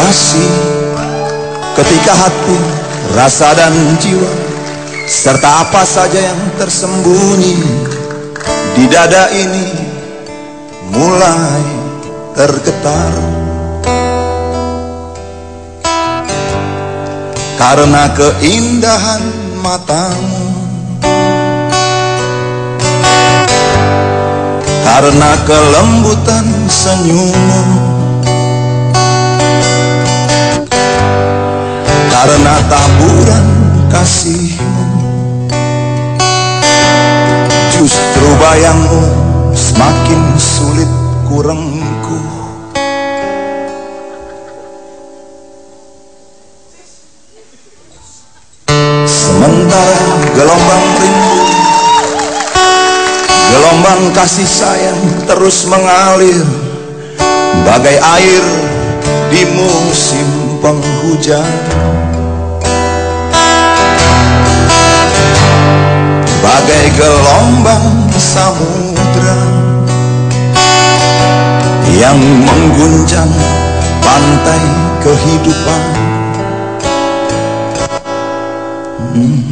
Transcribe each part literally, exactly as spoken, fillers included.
kasih, ketika hati, rasa dan jiwa, serta apa saja yang tersembunyi di dada ini mulai tergetar. Karena keindahan matamu, karena kelembutan senyummu, karena taburan kasihmu, justru bayangmu semakin sulit ku rengkuh. Sementara gelombang rindu, gelombang kasih sayang terus mengalir bagai air di musim penghujan, bagai gelombang samudra yang mengguncang pantai kehidupan. hmm.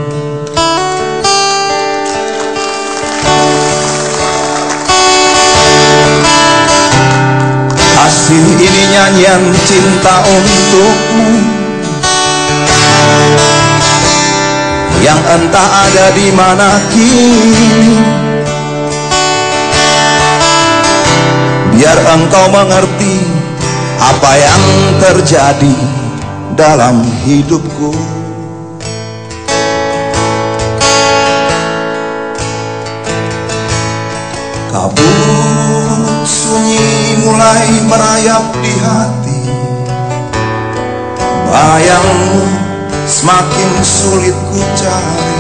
Kasih ini nyanyian cinta untukmu, yang entah ada di mana kini. Biar engkau mengerti apa yang terjadi dalam hidupku. Kabut sunyi mulai merayap di hati, bayangmu semakin sulit ku cari.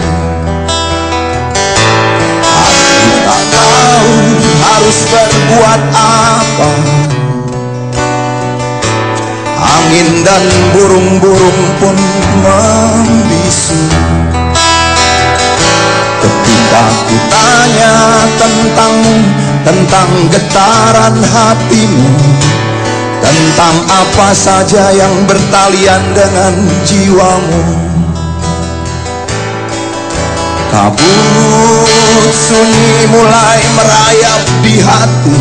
Aku tak tahu harus berbuat apa. Angin dan burung-burung pun membisu ketika ku tanya tentangmu, tentang getaran hatimu, tentang apa saja yang bertalian dengan jiwamu. Kabut sunyi mulai merayap di hati,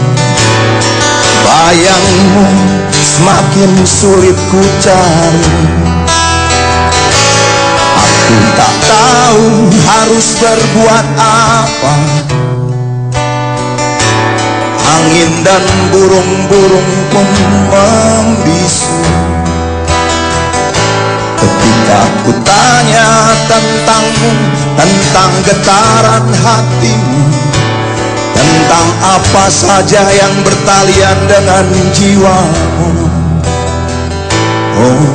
bayangmu semakin sulit ku cari. Aku tak tahu harus berbuat apa. Angin dan burung-burung pun membisu ketika ku tanya tentangmu, tentang getaran hatimu, tentang apa saja yang bertalian dengan jiwamu. Oh,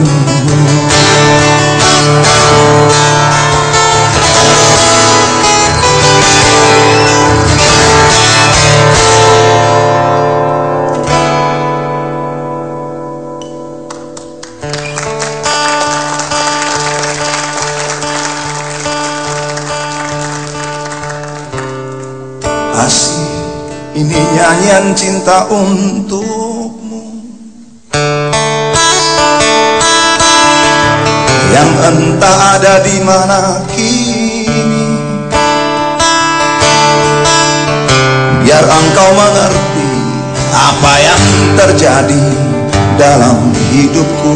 kasih ini nyanyian cinta untukmu, yang entah ada di mana kini. Biar engkau mengerti apa yang terjadi dalam hidupku.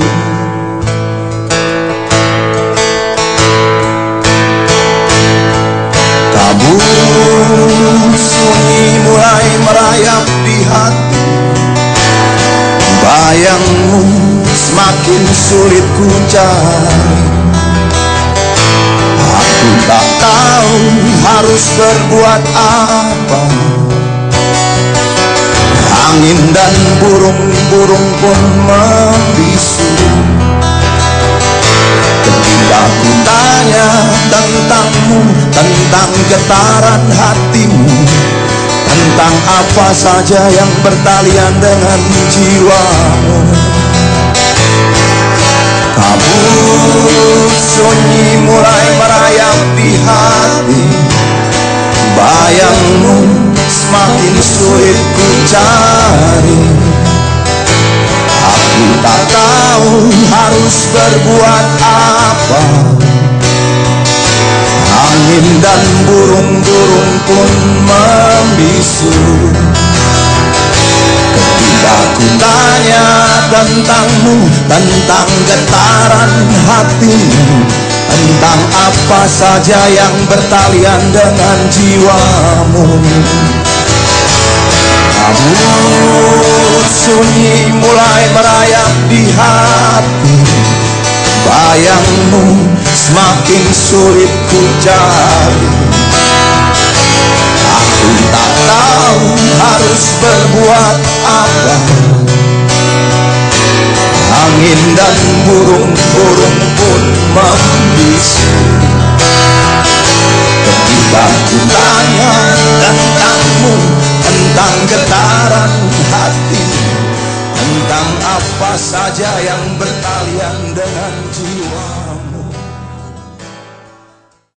Kabut sunyi mulai merayap di hati, bayangmu semakin sulit ku cari. Aku tak tahu harus berbuat apa. Angin dan burung-burung pun membisu ketika ku tanya tentangmu, tentang getaran hatimu, tentang apa saja yang bertalian dengan jiwamu. Kabut sunyi mulai merayap di hati, bayangmu semakin sulit ku cari. Aku tak tahu harus berbuat apa? Angin dan burung-burung pun membisu ketika ku tanya tentangmu, tentang getaran hatimu, tentang apa saja yang bertalian dengan jiwamu. Kabut sunyi mulai merayap di hati, bayangmu semakin sulit ku cari. Aku tak tahu harus berbuat apa. Angin dan burung-burung pun membisu ketika ku tanya tentangmu, tentang getaran hati, tentang apa saja yang bertalian dengan jiwa.